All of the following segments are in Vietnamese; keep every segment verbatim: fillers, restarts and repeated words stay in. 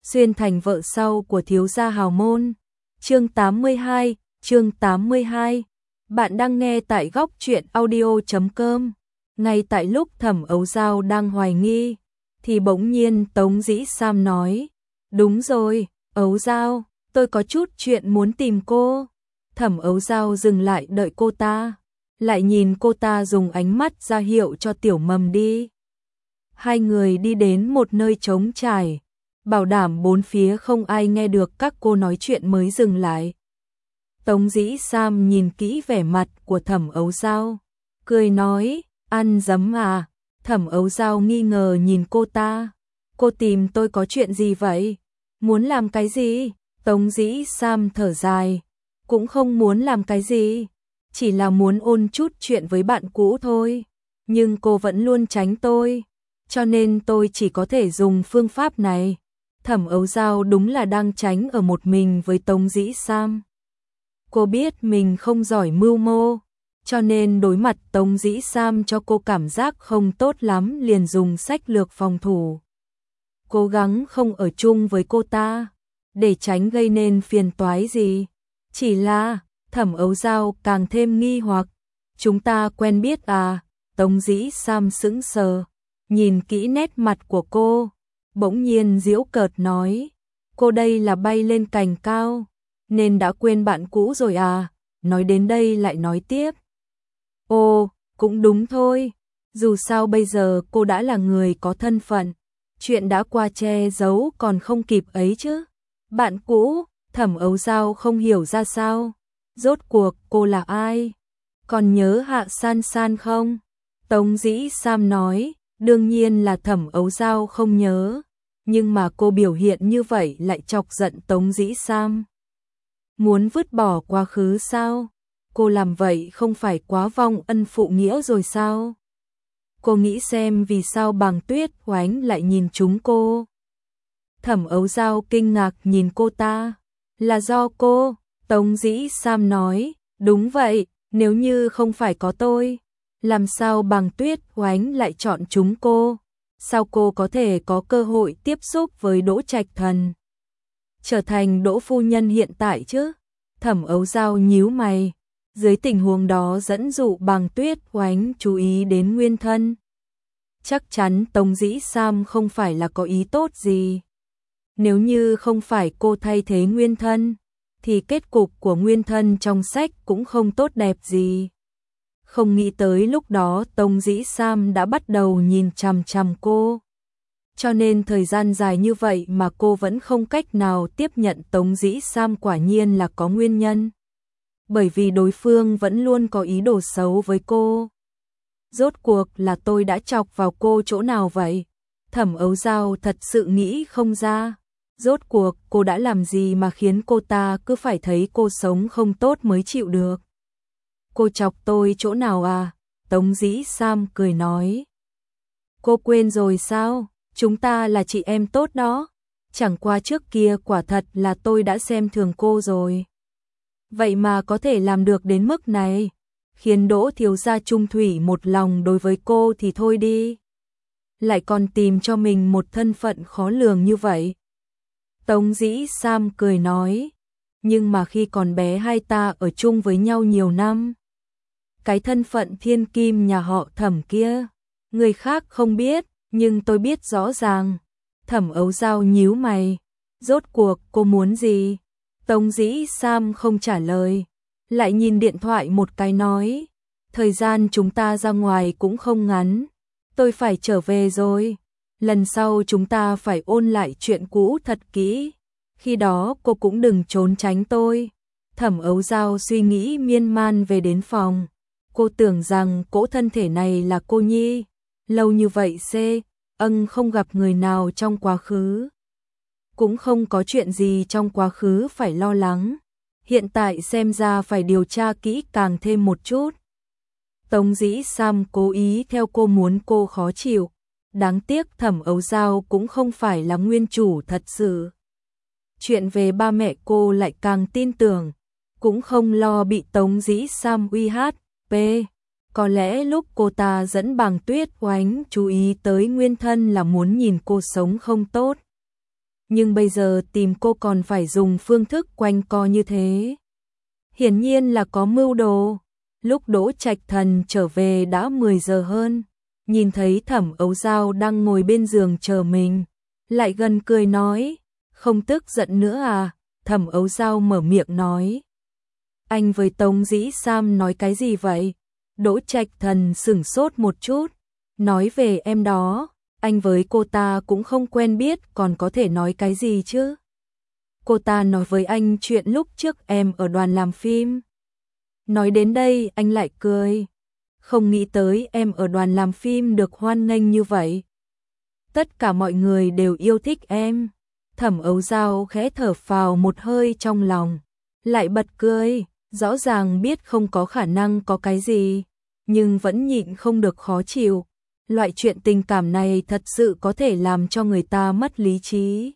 xuyên thành vợ sau của thiếu gia hào môn. Chương tám mươi hai, chương tám mươi hai. Bạn đang nghe tại góc truyện audio chấm com. Ngay tại lúc Thẩm Ấu Dao đang hoài nghi, thì bỗng nhiên Tống Dĩ Sam nói, đúng rồi, Ấu Dao, tôi có chút chuyện muốn tìm cô. Thẩm Ấu Dao dừng lại đợi cô ta, lại nhìn cô ta dùng ánh mắt ra hiệu cho Tiểu Mầm đi. Hai người đi đến một nơi trống trải, bảo đảm bốn phía không ai nghe được các cô nói chuyện mới dừng lại. Tống Dĩ Sam nhìn kỹ vẻ mặt của Thẩm Ấu Dao, cười nói, ăn dấm à? Thẩm Ấu Dao nghi ngờ nhìn cô ta, cô tìm tôi có chuyện gì vậy? Muốn làm cái gì? Tống Dĩ Sam thở dài, cũng không muốn làm cái gì, chỉ là muốn ôn chút chuyện với bạn cũ thôi, nhưng cô vẫn luôn tránh tôi, cho nên tôi chỉ có thể dùng phương pháp này. Thẩm Ấu Dao đúng là đang tránh ở một mình với Tống Dĩ Sam. Cô biết mình không giỏi mưu mô, cho nên đối mặt Tống Dĩ Sam cho cô cảm giác không tốt lắm liền dùng sách lược phòng thủ. Cố gắng không ở chung với cô ta, để tránh gây nên phiền toái gì. Chỉ là, Thẩm Ấu Dao càng thêm nghi hoặc, chúng ta quen biết à? Tống Dĩ Sam sững sờ, nhìn kỹ nét mặt của cô, bỗng nhiên giễu cợt nói, cô đây là bay lên cành cao, nên đã quên bạn cũ rồi à? Nói đến đây lại nói tiếp, ồ, cũng đúng thôi, dù sao bây giờ cô đã là người có thân phận, chuyện đã qua che giấu còn không kịp ấy chứ. Bạn cũ? Thẩm Ấu Dao không hiểu ra sao, rốt cuộc cô là ai? Còn nhớ Hạ San San không? Tống Dĩ Sam nói, đương nhiên là Thẩm Ấu Dao không nhớ, nhưng mà cô biểu hiện như vậy lại chọc giận Tống Dĩ Sam. Muốn vứt bỏ quá khứ sao? Cô làm vậy không phải quá vong ân phụ nghĩa rồi sao? Cô nghĩ xem vì sao Bàng Tuyết Oánh lại nhìn trúng cô. Thẩm Ấu Dao kinh ngạc nhìn cô ta, là do cô? Tống Dĩ Sam nói, đúng vậy, nếu như không phải có tôi, làm sao Bàng Tuyết Oánh lại chọn chúng cô? Sao cô có thể có cơ hội tiếp xúc với Đỗ Trạch Thần, trở thành Đỗ phu nhân hiện tại chứ? Thẩm Ấu Dao nhíu mày, dưới tình huống đó dẫn dụ Bàng Tuyết Oánh chú ý đến nguyên thân. Chắc chắn Tống Dĩ Sam không phải là có ý tốt gì. Nếu như không phải cô thay thế nguyên thân, thì kết cục của nguyên thân trong sách cũng không tốt đẹp gì. Không nghĩ tới lúc đó Tống Dĩ Sam đã bắt đầu nhìn chằm chằm cô. Cho nên thời gian dài như vậy mà cô vẫn không cách nào tiếp nhận Tống Dĩ Sam quả nhiên là có nguyên nhân. Bởi vì đối phương vẫn luôn có ý đồ xấu với cô. Rốt cuộc là tôi đã chọc vào cô chỗ nào vậy? Thẩm Ấu Dao thật sự nghĩ không ra. Rốt cuộc cô đã làm gì mà khiến cô ta cứ phải thấy cô sống không tốt mới chịu được? Cô chọc tôi chỗ nào à? Tống Dĩ Sam cười nói. Cô quên rồi sao? Chúng ta là chị em tốt đó. Chẳng qua trước kia quả thật là tôi đã xem thường cô rồi. Vậy mà có thể làm được đến mức này, khiến Đỗ thiếu gia trung thủy một lòng đối với cô thì thôi đi. Lại còn tìm cho mình một thân phận khó lường như vậy. Tống Dĩ Sam cười nói, nhưng mà khi còn bé hai ta ở chung với nhau nhiều năm. Cái thân phận thiên kim nhà họ Thẩm kia, người khác không biết, nhưng tôi biết rõ ràng. Thẩm Ấu Dao nhíu mày, rốt cuộc cô muốn gì? Tống Dĩ Sam không trả lời, lại nhìn điện thoại một cái nói, thời gian chúng ta ra ngoài cũng không ngắn, tôi phải trở về rồi. Lần sau chúng ta phải ôn lại chuyện cũ thật kỹ, khi đó cô cũng đừng trốn tránh tôi. Thẩm Ấu Dao suy nghĩ miên man về đến phòng, cô tưởng rằng cỗ thân thể này là cô nhi, lâu như vậy xê, ân không gặp người nào trong quá khứ. Cũng không có chuyện gì trong quá khứ phải lo lắng, hiện tại xem ra phải điều tra kỹ càng thêm một chút. Tống Dĩ Sam cố ý theo cô muốn cô khó chịu. Đáng tiếc Thẩm Ấu Dao cũng không phải là nguyên chủ thật sự. Chuyện về ba mẹ cô lại càng tin tưởng, cũng không lo bị Tống Dĩ Sam uy hát, p. Có lẽ lúc cô ta dẫn Bàng Tuyết Oánh chú ý tới nguyên thân là muốn nhìn cô sống không tốt. nhưng bây giờ tìm cô còn phải dùng phương thức quanh co như thế. Hiển nhiên là có mưu đồ. Lúc Đỗ Trạch Thần trở về đã mười giờ hơn, nhìn thấy Thẩm Ấu Dao đang ngồi bên giường chờ mình, lại gần cười nói, không tức giận nữa à? Thẩm Ấu Dao mở miệng nói, anh với Tống Dĩ Sam nói cái gì vậy? Đỗ Trạch Thần sửng sốt một chút, nói về em đó, anh với cô ta cũng không quen biết, còn có thể nói cái gì chứ? Cô ta nói với anh chuyện lúc trước em ở đoàn làm phim. Nói đến đây anh lại cười, không nghĩ tới em ở đoàn làm phim được hoan nghênh như vậy. Tất cả mọi người đều yêu thích em. Thẩm Ấu Dao khẽ thở phào một hơi trong lòng, lại bật cười, rõ ràng biết không có khả năng có cái gì, nhưng vẫn nhịn không được khó chịu. Loại chuyện tình cảm này thật sự có thể làm cho người ta mất lý trí.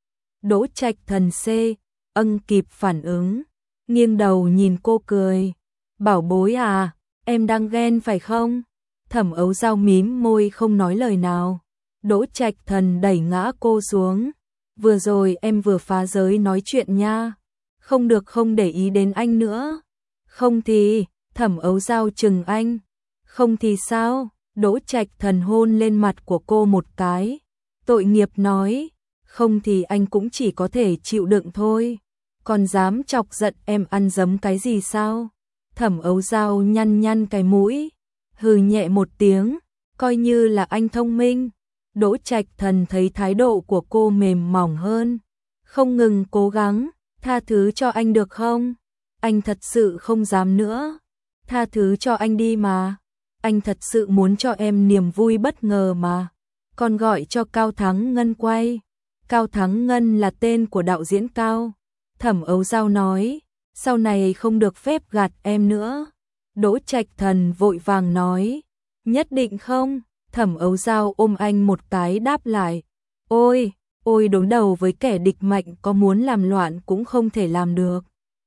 Đỗ Trạch Thần C, ân kịp phản ứng, nghiêng đầu nhìn cô cười, bảo bối à, em đang ghen phải không? Thẩm Ấu Dao mím môi không nói lời nào. Đỗ Trạch Thần đẩy ngã cô xuống, vừa rồi em vừa phá giới nói chuyện nha, không được không để ý đến anh nữa. Không thì, Thẩm Ấu Dao chừng anh, không thì sao? Đỗ Trạch Thần hôn lên mặt của cô một cái, tội nghiệp nói, không thì anh cũng chỉ có thể chịu đựng thôi, còn dám chọc giận em ăn dấm cái gì sao? Thẩm Ấu Dao nhăn nhăn cái mũi, hừ nhẹ một tiếng, coi như là anh thông minh. Đỗ Trạch Thần thấy thái độ của cô mềm mỏng hơn, không ngừng cố gắng, tha thứ cho anh được không? Anh thật sự không dám nữa, tha thứ cho anh đi mà. Anh thật sự muốn cho em niềm vui bất ngờ mà. Còn gọi cho Cao Thắng Ngân quay. Cao Thắng Ngân là tên của đạo diễn Cao. Thẩm Ấu Dao nói, sau này không được phép gạt em nữa. Đỗ Trạch Thần vội vàng nói, nhất định không? Thẩm Ấu Dao ôm anh một cái đáp lại, ôi, ôi đối đầu với kẻ địch mạnh có muốn làm loạn cũng không thể làm được.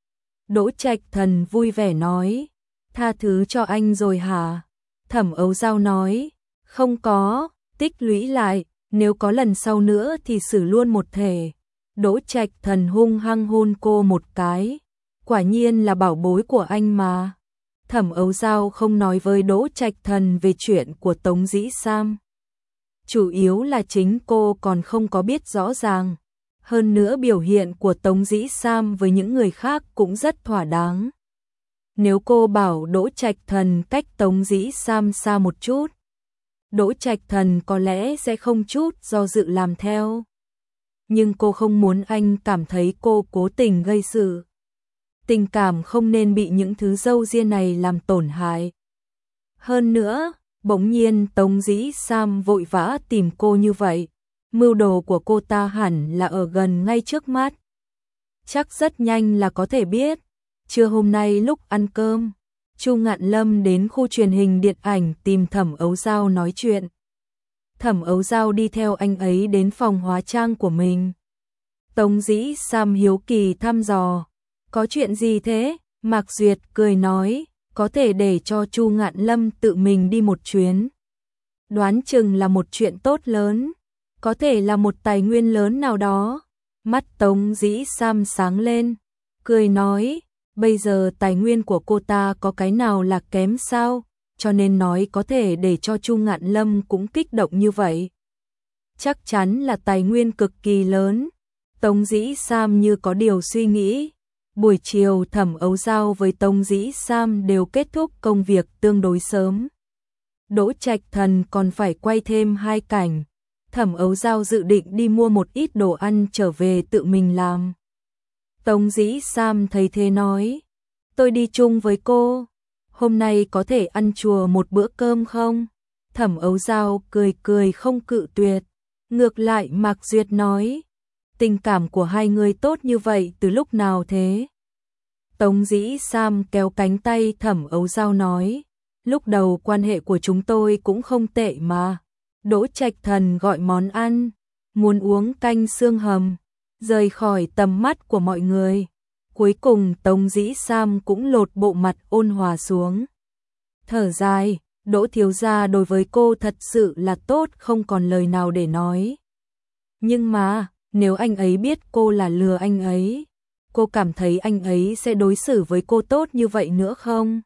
Đỗ Trạch Thần vui vẻ nói, tha thứ cho anh rồi hả? Thẩm Ấu Dao nói, không có, tích lũy lại, nếu có lần sau nữa thì xử luôn một thể. Đỗ Trạch Thần hung hăng hôn cô một cái, quả nhiên là bảo bối của anh mà. Thẩm Ấu Dao không nói với Đỗ Trạch Thần về chuyện của Tống Dĩ Sam. Chủ yếu là chính cô còn không có biết rõ ràng. Hơn nữa biểu hiện của Tống Dĩ Sam với những người khác cũng rất thỏa đáng. Nếu cô bảo Đỗ Trạch Thần cách Tống Dĩ Sam xa một chút, Đỗ Trạch Thần có lẽ sẽ không chút do dự làm theo. Nhưng cô không muốn anh cảm thấy cô cố tình gây sự. Tình cảm không nên bị những thứ râu ria này làm tổn hại. Hơn nữa, bỗng nhiên Tống Dĩ Sam vội vã tìm cô như vậy, mưu đồ của cô ta hẳn là ở gần ngay trước mắt. Chắc rất nhanh là có thể biết. Trưa hôm nay lúc ăn cơm, Chu Ngạn Lâm đến khu truyền hình điện ảnh tìm Thẩm Ấu Dao nói chuyện. Thẩm Ấu Dao đi theo anh ấy đến phòng hóa trang của mình. Tống Dĩ Sam hiếu kỳ thăm dò, có chuyện gì thế? Mạc Duyệt cười nói, có thể để cho Chu Ngạn Lâm tự mình đi một chuyến. Đoán chừng là một chuyện tốt lớn, có thể là một tài nguyên lớn nào đó. Mắt Tống Dĩ Sam sáng lên, cười nói, bây giờ tài nguyên của cô ta có cái nào là kém sao, cho nên nói có thể để cho Chu Ngạn Lâm cũng kích động như vậy. Chắc chắn là tài nguyên cực kỳ lớn. Tống Dĩ Sam như có điều suy nghĩ. Buổi chiều Thẩm Ấu Dao với Tống Dĩ Sam đều kết thúc công việc tương đối sớm. Đỗ Trạch Thần còn phải quay thêm hai cảnh. Thẩm Ấu Dao dự định đi mua một ít đồ ăn trở về tự mình làm. Tống Dĩ Sam thấy thế nói, tôi đi chung với cô, hôm nay có thể ăn chùa một bữa cơm không? Thẩm Ấu Dao cười cười không cự tuyệt. Ngược lại Mạc Duyệt nói, tình cảm của hai người tốt như vậy từ lúc nào thế? Tống Dĩ Sam kéo cánh tay Thẩm Ấu Dao nói, lúc đầu quan hệ của chúng tôi cũng không tệ mà. Đỗ Trạch Thần gọi món ăn, muốn uống canh xương hầm, rời khỏi tầm mắt của mọi người. Cuối cùng Tống Dĩ Sam cũng lột bộ mặt ôn hòa xuống. Thở dài, Đỗ thiếu gia đối với cô thật sự là tốt không còn lời nào để nói. Nhưng mà, Nếu anh ấy biết cô là lừa anh ấy, cô cảm thấy anh ấy sẽ đối xử với cô tốt như vậy nữa không?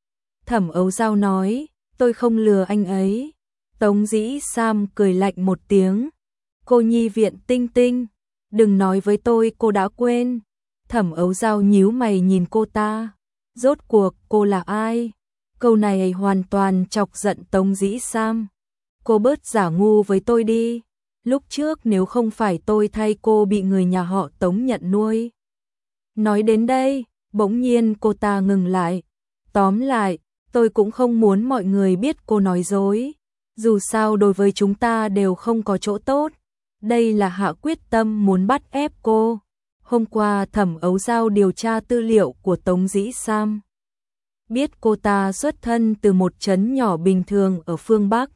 Thẩm Ấu Dao nói, tôi không lừa anh ấy. Tống Dĩ Sam cười lạnh một tiếng. Cô nhi viện Tinh Tinh, đừng nói với tôi cô đã quên. Thẩm Ấu Dao nhíu mày nhìn cô ta. Rốt cuộc cô là ai? Câu này hoàn toàn chọc giận Tống Dĩ Sam. Cô bớt giả ngu với tôi đi. Lúc trước nếu không phải tôi thay cô bị người nhà họ Tống nhận nuôi. Nói đến đây, bỗng nhiên cô ta ngừng lại. Tóm lại, tôi cũng không muốn mọi người biết cô nói dối. Dù sao đối với chúng ta đều không có chỗ tốt. Đây là hạ quyết tâm muốn bắt ép cô. Hôm qua Thẩm Ấu Dao điều tra tư liệu của Tống Dĩ Sam. Biết cô ta xuất thân từ một trấn nhỏ bình thường ở phương Bắc.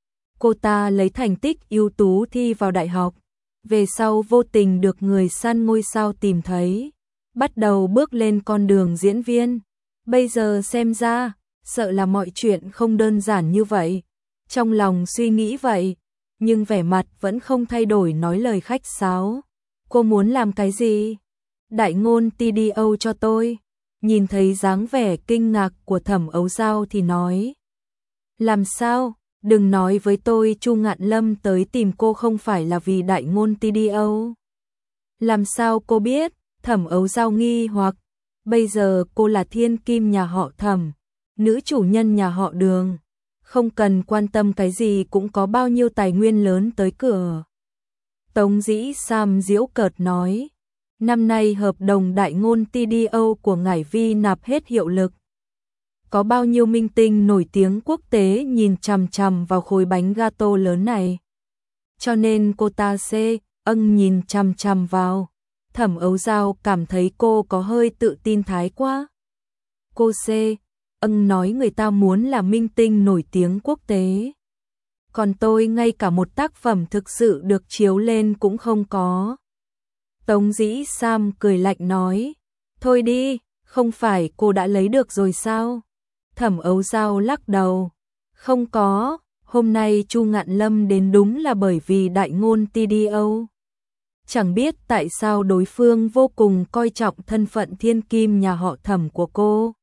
Cô ta lấy thành tích ưu tú thi vào đại học. Về sau vô tình được người săn ngôi sao tìm thấy. Bắt đầu bước lên con đường diễn viên. Bây giờ xem ra, sợ là mọi chuyện không đơn giản như vậy. Trong lòng suy nghĩ vậy, nhưng vẻ mặt vẫn không thay đổi nói lời khách sáo. Cô muốn làm cái gì? Đại ngôn tê đê ô cho tôi. Nhìn thấy dáng vẻ kinh ngạc của Thẩm Ấu Dao thì nói. Làm sao? Đừng nói với tôi Chu Ngạn Lâm tới tìm cô không phải là vì đại ngôn tê đê ô. Làm sao cô biết? Thẩm Ấu Dao nghi hoặc. Bây giờ cô là thiên kim nhà họ Thẩm, nữ chủ nhân nhà họ Đường. Không cần quan tâm cái gì cũng có bao nhiêu tài nguyên lớn tới cửa. Tống Dĩ Sam giễu cợt nói. Năm nay hợp đồng đại ngôn tê đê ô của Ngải Vi nạp hết hiệu lực. Có bao nhiêu minh tinh nổi tiếng quốc tế nhìn chằm chằm vào khối bánh gato lớn này. Cho nên cô ta xê, âng nhìn chằm chằm vào. Thẩm Ấu Dao cảm thấy cô có hơi tự tin thái quá. Cô xê, âng nói người ta muốn là minh tinh nổi tiếng quốc tế. Còn tôi ngay cả một tác phẩm thực sự được chiếu lên cũng không có. Tống Dĩ Sam cười lạnh nói. Thôi đi, không phải cô đã lấy được rồi sao? Thẩm Ấu Dao lắc đầu. Không có, hôm nay Chu Ngạn Lâm đến đúng là bởi vì đại ngôn tê đê ô. Chẳng biết tại sao đối phương vô cùng coi trọng thân phận thiên kim nhà họ Thẩm của cô.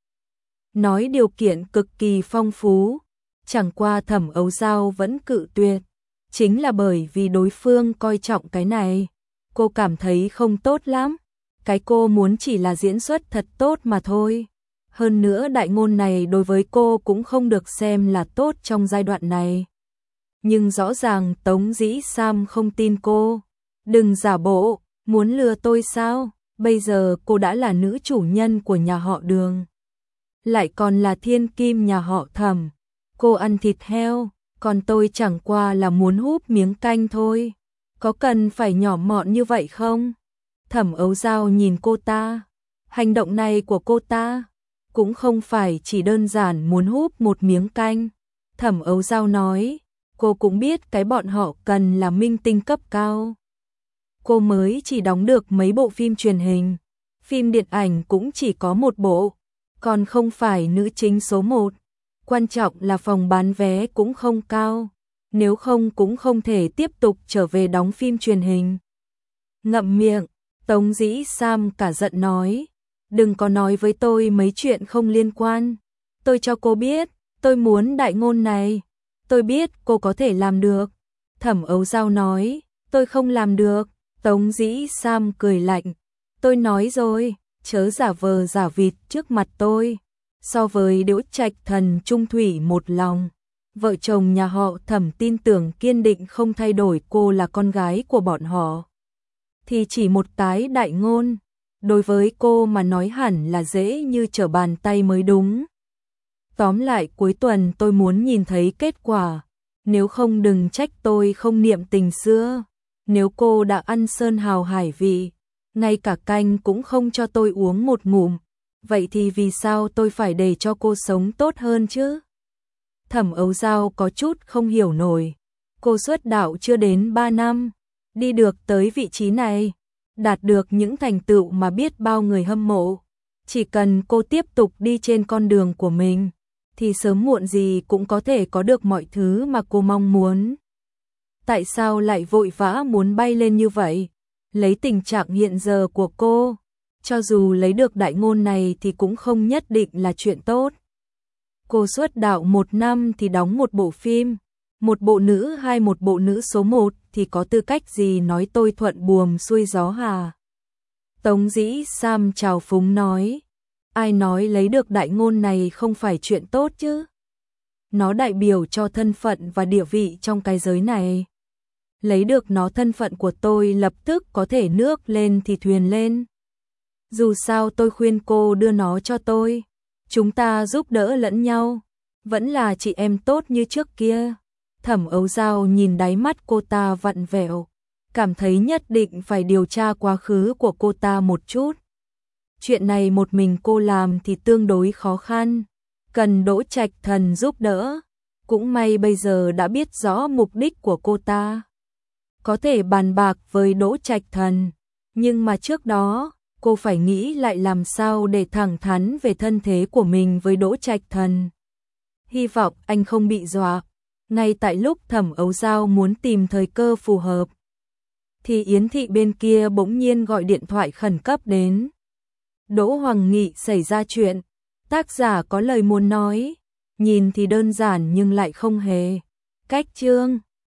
Nói điều kiện cực kỳ phong phú, chẳng qua Thẩm Ấu Dao vẫn cự tuyệt. Chính là bởi vì đối phương coi trọng cái này, cô cảm thấy không tốt lắm. Cái cô muốn chỉ là diễn xuất thật tốt mà thôi. Hơn nữa đại ngôn này đối với cô cũng không được xem là tốt trong giai đoạn này. Nhưng rõ ràng Tống Dĩ Sam không tin cô. Đừng giả bộ, muốn lừa tôi sao? Bây giờ cô đã là nữ chủ nhân của nhà họ Đường. Lại còn là thiên kim nhà họ Thẩm. Cô ăn thịt heo, còn tôi chẳng qua là muốn húp miếng canh thôi. Có cần phải nhỏ mọn như vậy không? Thẩm Ấu Dao nhìn cô ta. Hành động này của cô ta cũng không phải chỉ đơn giản muốn húp một miếng canh. Thẩm Ấu Dao nói, cô cũng biết cái bọn họ cần là minh tinh cấp cao. Cô mới chỉ đóng được mấy bộ phim truyền hình, phim điện ảnh cũng chỉ có một bộ, còn không phải nữ chính số một. Quan trọng là phòng bán vé cũng không cao, nếu không cũng không thể tiếp tục trở về đóng phim truyền hình. Ngậm miệng, Tống Dĩ Sam cả giận nói, đừng có nói với tôi mấy chuyện không liên quan. Tôi cho cô biết, tôi muốn đại ngôn này. Tôi biết cô có thể làm được. Thẩm Ấu Dao nói, tôi không làm được. Tống Dĩ Sam cười lạnh, tôi nói rồi, chớ giả vờ giả vịt trước mặt tôi. So với Đỗ Trạch Thần trung thủy một lòng, vợ chồng nhà họ Thẩm tin tưởng kiên định không thay đổi cô là con gái của bọn họ, thì chỉ một cái đại ngôn, đối với cô mà nói hẳn là dễ như trở bàn tay mới đúng. Tóm lại cuối tuần tôi muốn nhìn thấy kết quả, nếu không đừng trách tôi không niệm tình xưa. Nếu cô đã ăn sơn hào hải vị, ngay cả canh cũng không cho tôi uống một ngụm, vậy thì vì sao tôi phải để cho cô sống tốt hơn chứ? Thẩm Ấu Dao có chút không hiểu nổi. Cô xuất đạo chưa đến ba năm, đi được tới vị trí này, đạt được những thành tựu mà biết bao người hâm mộ. Chỉ cần cô tiếp tục đi trên con đường của mình, thì sớm muộn gì cũng có thể có được mọi thứ mà cô mong muốn. Tại sao lại vội vã muốn bay lên như vậy? lấy tình trạng hiện giờ của cô, cho dù lấy được đại ngôn này thì cũng không nhất định là chuyện tốt. Cô xuất đạo một năm thì đóng một bộ phim, một bộ nữ hay một bộ nữ số một thì có tư cách gì nói tôi thuận buồm xuôi gió hả? Tống Dĩ Sam trào phúng nói, ai nói lấy được đại ngôn này không phải chuyện tốt chứ? Nó đại biểu cho thân phận và địa vị trong cái giới này. Lấy được nó thân phận của tôi lập tức có thể nước lên thì thuyền lên. Dù sao tôi khuyên cô đưa nó cho tôi. Chúng ta giúp đỡ lẫn nhau. Vẫn là chị em tốt như trước kia. Thẩm Âu Dao nhìn đáy mắt cô ta vặn vẹo. Cảm thấy nhất định phải điều tra quá khứ của cô ta một chút. Chuyện này một mình cô làm thì tương đối khó khăn. Cần Đỗ Trạch Thần giúp đỡ. Cũng may bây giờ đã biết rõ mục đích của cô ta. Có thể bàn bạc với Đỗ Trạch Thần. Nhưng mà trước đó, cô phải nghĩ lại làm sao để thẳng thắn về thân thế của mình với Đỗ Trạch Thần. Hy vọng anh không bị dọa. Ngay tại lúc Thẩm Âu Dao muốn tìm thời cơ phù hợp, thì Yến Thị bên kia bỗng nhiên gọi điện thoại khẩn cấp đến. Đỗ Hoàng Nghị xảy ra chuyện. Tác giả có lời muốn nói. Nhìn thì đơn giản nhưng lại không hề. Cách chương